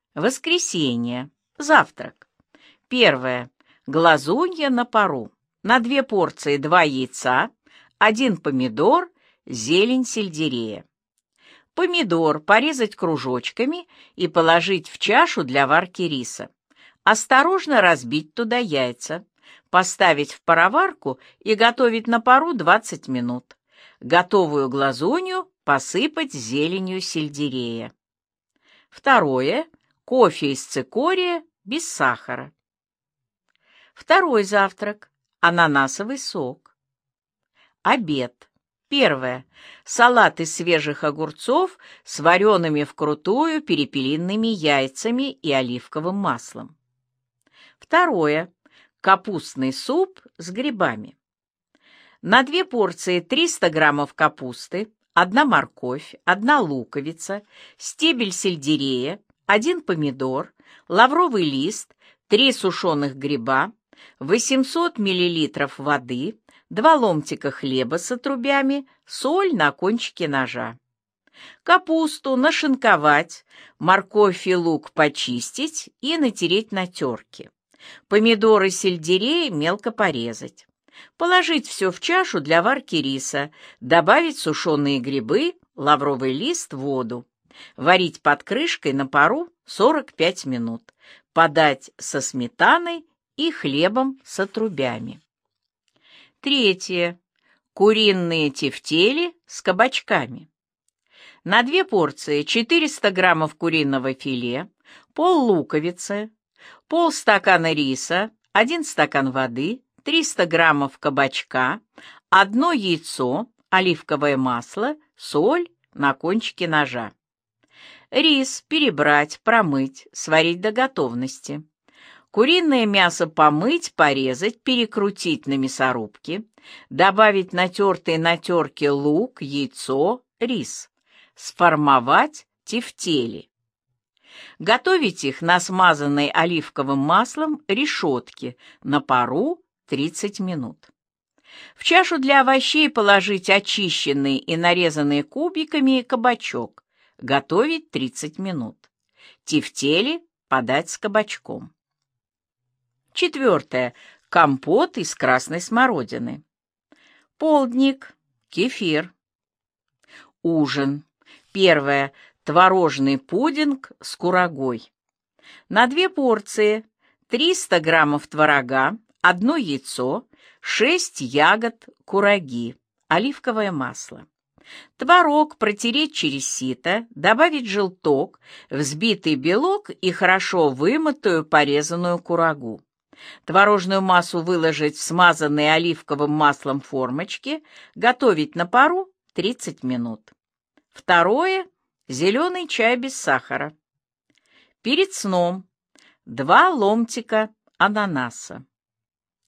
Воскресенье. Завтрак. Первое. Глазунья на пару. На 2 порции 2 яйца, 1 помидор, зелень сельдерея. Помидор порезать кружочками и положить в чашу для варки риса. Осторожно разбить туда яйца, поставить в пароварку и готовить на пару 20 минут. Готовую глазунью посыпать зеленью сельдерея. Второе. Кофе из цикория без сахара. Второй завтрак. Ананасовый сок. Обед. Первое. Салат из свежих огурцов с вареными вкрутую перепелиными яйцами и оливковым маслом. Второе. Капустный суп с грибами. На 2 порции 300 граммов капусты, 1 морковь, 1 луковица, стебель сельдерея, 1 помидор, лавровый лист, 3 сушеных гриба, 800 мл воды, 2 ломтика хлеба с отрубями, соль на кончике ножа. Капусту нашинковать, морковь и лук почистить и натереть на терке. Помидоры и сельдерей мелко порезать. Положить все в чашу для варки риса, добавить сушеные грибы, лавровый лист, воду. Варить под крышкой на пару 45 минут. Подать со сметаной и хлебом с отрубями. Третье. Куриные тефтели с кабачками. На 2 порции 400 граммов куриного филе, пол луковицы, полстакана риса, 1 стакан воды, 300 граммов кабачка, 1 яйцо, оливковое масло, соль на кончике ножа. Рис перебрать, промыть, сварить до готовности. Куриное мясо помыть, порезать, перекрутить на мясорубке, добавить натертый на терке лук, яйцо, рис. Сформовать тефтели. Готовить их на смазанной оливковым маслом решетке на пару 30 минут. В чашу для овощей положить очищенный и нарезанный кубиками кабачок. Готовить 30 минут. Тефтели подать с кабачком. Четвертое. Компот из красной смородины. Полдник. Кефир. Ужин. Первое. Творожный пудинг с курагой. На 2 порции 300 граммов творога, 1 яйцо, 6 ягод кураги, оливковое масло. Творог протереть через сито, добавить желток, взбитый белок и хорошо вымытую порезанную курагу. Творожную массу выложить в смазанные оливковым маслом формочки, готовить на пару 30 минут. Второе. Зеленый чай без сахара. Перед сном 2 ломтика ананаса.